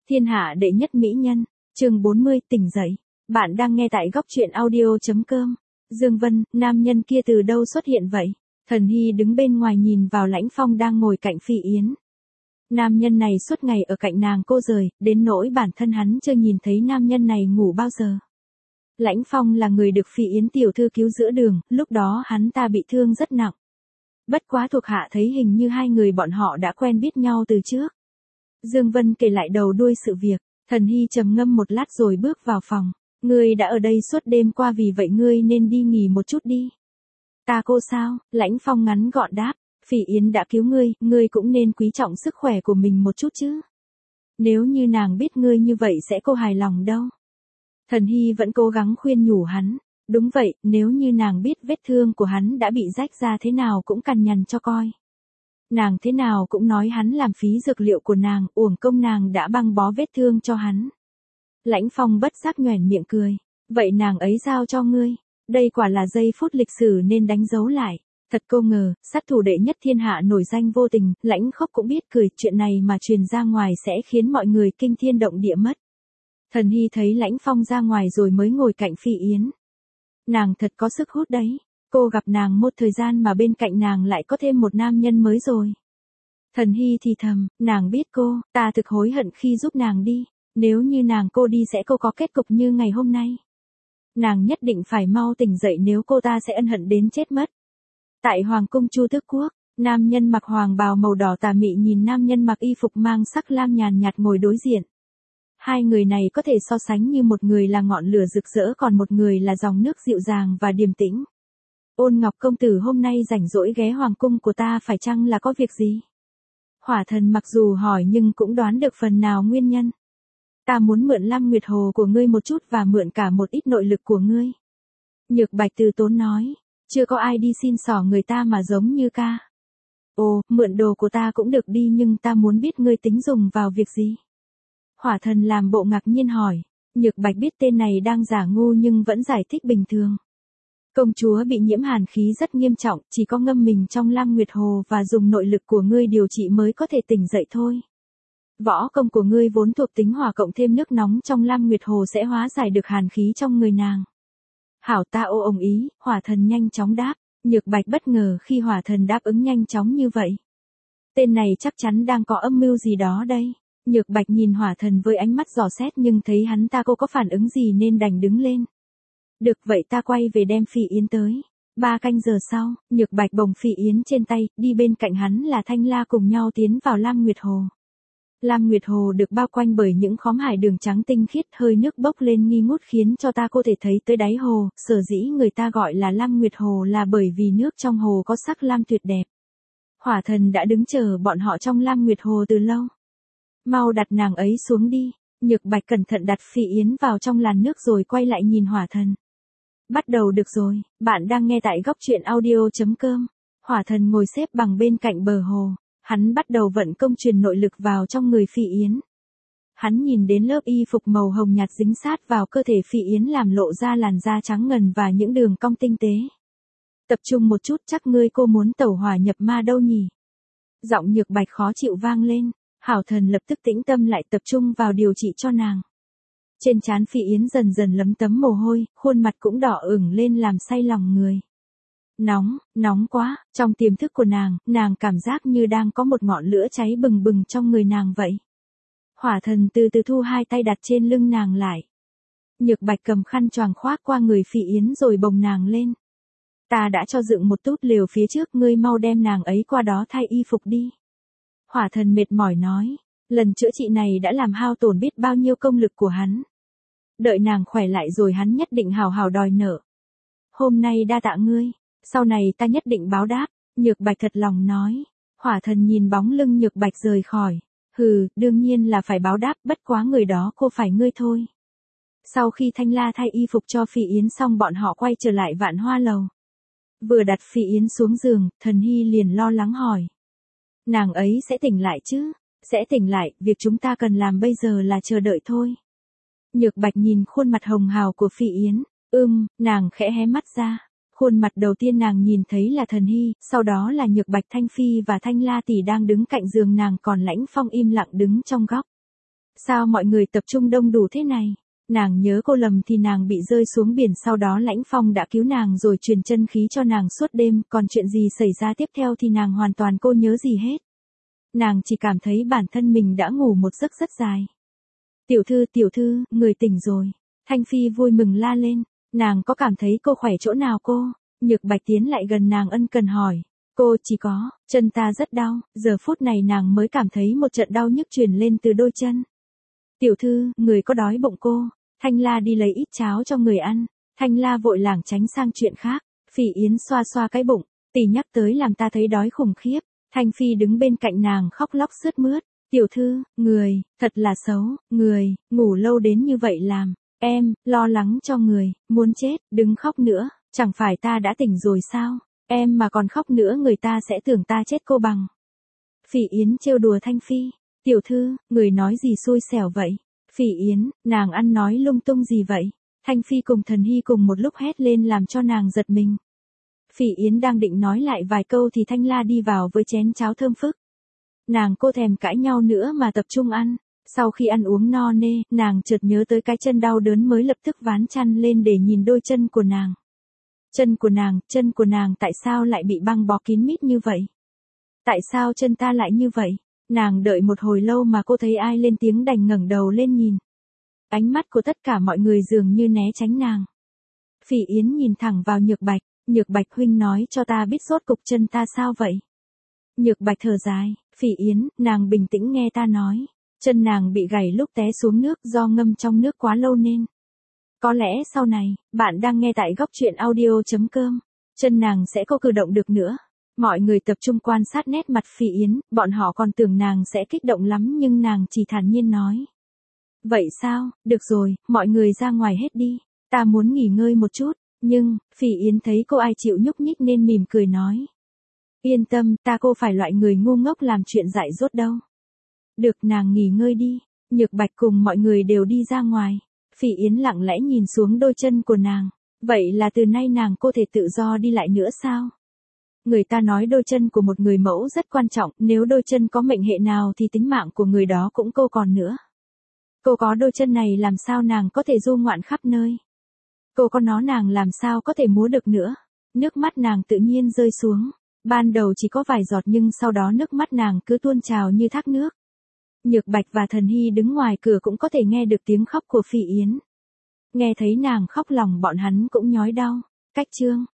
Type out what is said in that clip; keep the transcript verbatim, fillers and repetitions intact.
Thiên hạ đệ nhất mỹ nhân, chương bốn mươi, tỉnh dậy. Bạn đang nghe tại góc truyện audio.com. Dương Vân, nam nhân kia từ đâu xuất hiện vậy? Thần Hy đứng bên ngoài nhìn vào Lãnh Phong đang ngồi cạnh Phi Yến. Nam nhân này suốt ngày ở cạnh nàng cô rời, đến nỗi bản thân hắn chưa nhìn thấy nam nhân này ngủ bao giờ. Lãnh Phong là người được Phi Yến tiểu thư cứu giữa đường, lúc đó hắn ta bị thương rất nặng. Bất quá thuộc hạ thấy hình như hai người bọn họ đã quen biết nhau từ trước. Dương Vân kể lại đầu đuôi sự việc, Thần Hy trầm ngâm một lát rồi bước vào phòng. Ngươi đã ở đây suốt đêm qua vì vậy ngươi nên đi nghỉ một chút đi. Ta cô sao? Lãnh Phong ngắn gọn đáp, Phỉ Yến đã cứu ngươi, ngươi cũng nên quý trọng sức khỏe của mình một chút chứ. Nếu như nàng biết ngươi như vậy sẽ cô hài lòng đâu. Thần Hy vẫn cố gắng khuyên nhủ hắn. Đúng vậy, nếu như nàng biết vết thương của hắn đã bị rách ra thế nào cũng cằn nhằn cho coi. Nàng thế nào cũng nói hắn làm phí dược liệu của nàng, uổng công nàng đã băng bó vết thương cho hắn. Lãnh Phong bất giác nhoẻn miệng cười. Vậy nàng ấy giao cho ngươi. Đây quả là giây phút lịch sử nên đánh dấu lại. Thật cô ngờ, sát thủ đệ nhất thiên hạ nổi danh vô tình, Lãnh Khốc cũng biết cười, chuyện này mà truyền ra ngoài sẽ khiến mọi người kinh thiên động địa mất. Thần Hy thấy Lãnh Phong ra ngoài rồi mới ngồi cạnh Phi Yến. Nàng thật có sức hút đấy. Cô gặp nàng một thời gian mà bên cạnh nàng lại có thêm một nam nhân mới rồi. Thần Hy thì thầm, nàng biết cô, ta thực hối hận khi giúp nàng đi. Nếu như nàng cô đi sẽ cô có kết cục như ngày hôm nay. Nàng nhất định phải mau tỉnh dậy nếu cô ta sẽ ân hận đến chết mất. Tại Hoàng cung Chu Tước Quốc, nam nhân mặc hoàng bào màu đỏ tà mị nhìn nam nhân mặc y phục mang sắc lam nhàn nhạt ngồi đối diện. Hai người này có thể so sánh như một người là ngọn lửa rực rỡ còn một người là dòng nước dịu dàng và điềm tĩnh. Ôn Ngọc công tử hôm nay rảnh rỗi ghé hoàng cung của ta phải chăng là có việc gì? Hỏa Thần mặc dù hỏi nhưng cũng đoán được phần nào nguyên nhân. Ta muốn mượn Lam Nguyệt Hồ của ngươi một chút và mượn cả một ít nội lực của ngươi. Nhược Bạch từ tốn nói, chưa có ai đi xin xỏ người ta mà giống như ca. Ồ, mượn đồ của ta cũng được đi nhưng ta muốn biết ngươi tính dùng vào việc gì? Hỏa Thần làm bộ ngạc nhiên hỏi, Nhược Bạch biết tên này đang giả ngu nhưng vẫn giải thích bình thường. Công chúa bị nhiễm hàn khí rất nghiêm trọng, chỉ có ngâm mình trong Lam Nguyệt Hồ và dùng nội lực của ngươi điều trị mới có thể tỉnh dậy thôi. Võ công của ngươi vốn thuộc tính hỏa cộng thêm nước nóng trong Lam Nguyệt Hồ sẽ hóa giải được hàn khí trong người nàng. Hảo ta ô ồng ý, Hỏa Thần nhanh chóng đáp, Nhược Bạch bất ngờ khi Hỏa Thần đáp ứng nhanh chóng như vậy. Tên này chắc chắn đang có âm mưu gì đó đây. Nhược Bạch nhìn Hỏa Thần với ánh mắt dò xét nhưng thấy hắn ta cô có phản ứng gì nên đành đứng lên. Được vậy ta quay về đem Phi Yến tới. Ba canh giờ sau, Nhược Bạch bồng Phi Yến trên tay, đi bên cạnh hắn là Thanh La cùng nhau tiến vào Lam Nguyệt Hồ. Lam Nguyệt Hồ được bao quanh bởi những khóm hải đường trắng tinh khiết, hơi nước bốc lên nghi ngút khiến cho ta có thể thấy tới đáy hồ, sở dĩ người ta gọi là Lam Nguyệt Hồ là bởi vì nước trong hồ có sắc lam tuyệt đẹp. Hỏa Thần đã đứng chờ bọn họ trong Lam Nguyệt Hồ từ lâu. Mau đặt nàng ấy xuống đi. Nhược Bạch cẩn thận đặt Phi Yến vào trong làn nước rồi quay lại nhìn Hỏa Thần. Bắt đầu được rồi, bạn đang nghe tại góc truyện audio.com. Hỏa Thần ngồi xếp bằng bên cạnh bờ hồ, hắn bắt đầu vận công truyền nội lực vào trong người Phi Yến. Hắn nhìn đến lớp y phục màu hồng nhạt dính sát vào cơ thể Phi Yến làm lộ ra làn da trắng ngần và những đường cong tinh tế. Tập trung một chút, chắc ngươi cô muốn tẩu hỏa nhập ma đâu nhỉ? Giọng Nhược Bạch khó chịu vang lên. Hảo Thần lập tức tĩnh tâm lại tập trung vào điều trị cho nàng. Trên trán Phi Yến dần dần lấm tấm mồ hôi, khuôn mặt cũng đỏ ửng lên làm say lòng người. Nóng, nóng quá, trong tiềm thức của nàng, nàng cảm giác như đang có một ngọn lửa cháy bừng bừng trong người nàng vậy. Hỏa Thần từ từ thu hai tay đặt trên lưng nàng lại. Nhược Bạch cầm khăn choàng khoác qua người Phi Yến rồi bồng nàng lên. Ta đã cho dựng một túp lều phía trước, ngươi mau đem nàng ấy qua đó thay y phục đi. Hỏa Thần mệt mỏi nói, lần chữa trị này đã làm hao tổn biết bao nhiêu công lực của hắn. Đợi nàng khỏe lại rồi hắn nhất định hào hào đòi nợ. Hôm nay đa tạ ngươi, sau này ta nhất định báo đáp, Nhược Bạch thật lòng nói. Hỏa Thần nhìn bóng lưng Nhược Bạch rời khỏi, hừ, đương nhiên là phải báo đáp, bất quá người đó cô phải ngươi thôi. Sau khi Thanh La thay y phục cho Phi Yến xong bọn họ quay trở lại Vạn Hoa Lầu. Vừa đặt Phi Yến xuống giường, Thần Hy liền lo lắng hỏi. Nàng ấy sẽ tỉnh lại chứ? Sẽ tỉnh lại, việc chúng ta cần làm bây giờ là chờ đợi thôi. Nhược Bạch nhìn khuôn mặt hồng hào của Phi Yến, ưm, nàng khẽ hé mắt ra. Khuôn mặt đầu tiên nàng nhìn thấy là Thần Hy, sau đó là Nhược Bạch, Thanh Phi và Thanh La tỷ đang đứng cạnh giường nàng, còn Lãnh Phong im lặng đứng trong góc. Sao mọi người tập trung đông đủ thế này? Nàng nhớ cô lầm thì nàng bị rơi xuống biển, sau đó Lãnh Phong đã cứu nàng rồi truyền chân khí cho nàng suốt đêm, còn chuyện gì xảy ra tiếp theo thì nàng hoàn toàn cô nhớ gì hết. Nàng chỉ cảm thấy bản thân mình đã ngủ một giấc rất dài. Tiểu thư, tiểu thư, người tỉnh rồi. Thanh Phi vui mừng la lên. Nàng có cảm thấy cô khỏe chỗ nào cô? Nhược Bạch tiến lại gần nàng ân cần hỏi. Cô chỉ có, chân ta rất đau, giờ phút này nàng mới cảm thấy một trận đau nhức truyền lên từ đôi chân. Tiểu thư, người có đói bụng cô? Thanh La đi lấy ít cháo cho người ăn. Thanh La vội lảng tránh sang chuyện khác. Phỉ Yến xoa xoa cái bụng. Tỷ nhắc tới làm ta thấy đói khủng khiếp. Thanh Phi đứng bên cạnh nàng khóc lóc sướt mướt. Tiểu thư, người, thật là xấu, người, ngủ lâu đến như vậy làm. Em, lo lắng cho người, muốn chết, đừng khóc nữa, chẳng phải ta đã tỉnh rồi sao? Em mà còn khóc nữa người ta sẽ tưởng ta chết cô bằng. Phỉ Yến trêu đùa Thanh Phi. Tiểu thư, người nói gì xui xẻo vậy? Phỉ Yến, nàng ăn nói lung tung gì vậy? Thanh Phi cùng Thần Hy cùng một lúc hét lên làm cho nàng giật mình. Phỉ Yến đang định nói lại vài câu thì Thanh La đi vào với chén cháo thơm phức. Nàng cô thèm cãi nhau nữa mà tập trung ăn. Sau khi ăn uống no nê, nàng chợt nhớ tới cái chân đau đớn mới lập tức ván chăn lên để nhìn đôi chân của nàng. Chân của nàng, chân của nàng tại sao lại bị băng bó kín mít như vậy? Tại sao chân ta lại như vậy? Nàng đợi một hồi lâu mà cô thấy ai lên tiếng đành ngẩng đầu lên nhìn. Ánh mắt của tất cả mọi người dường như né tránh nàng. Phỉ Yến nhìn thẳng vào Nhược Bạch. Nhược Bạch huynh nói cho ta biết rốt cục chân ta sao vậy? Nhược Bạch thở dài. Phỉ Yến, nàng bình tĩnh nghe ta nói. Chân nàng bị gãy lúc té xuống nước do ngâm trong nước quá lâu nên. Có lẽ sau này, bạn đang nghe tại góc truyện audio.com. Chân nàng sẽ có cử động được nữa. Mọi người tập trung quan sát nét mặt Phỉ Yến, bọn họ còn tưởng nàng sẽ kích động lắm nhưng nàng chỉ thản nhiên nói. Vậy sao, được rồi, mọi người ra ngoài hết đi. Ta muốn nghỉ ngơi một chút, nhưng, Phỉ Yến thấy cô ai chịu nhúc nhích nên mỉm cười nói. Yên tâm, ta cô phải loại người ngu ngốc làm chuyện dại dốt đâu. Được, nàng nghỉ ngơi đi. Nhược Bạch cùng mọi người đều đi ra ngoài. Phỉ Yến lặng lẽ nhìn xuống đôi chân của nàng. Vậy là từ nay nàng cô thể tự do đi lại nữa sao? Người ta nói đôi chân của một người mẫu rất quan trọng, nếu đôi chân có mệnh hệ nào thì tính mạng của người đó cũng cô còn nữa. Cô có đôi chân này làm sao nàng có thể du ngoạn khắp nơi? Cô có nó nàng làm sao có thể múa được nữa? Nước mắt nàng tự nhiên rơi xuống. Ban đầu chỉ có vài giọt nhưng sau đó nước mắt nàng cứ tuôn trào như thác nước. Nhược Bạch và Thần Hy đứng ngoài cửa cũng có thể nghe được tiếng khóc của Phỉ Yến. Nghe thấy nàng khóc lòng bọn hắn cũng nhói đau. Cách chương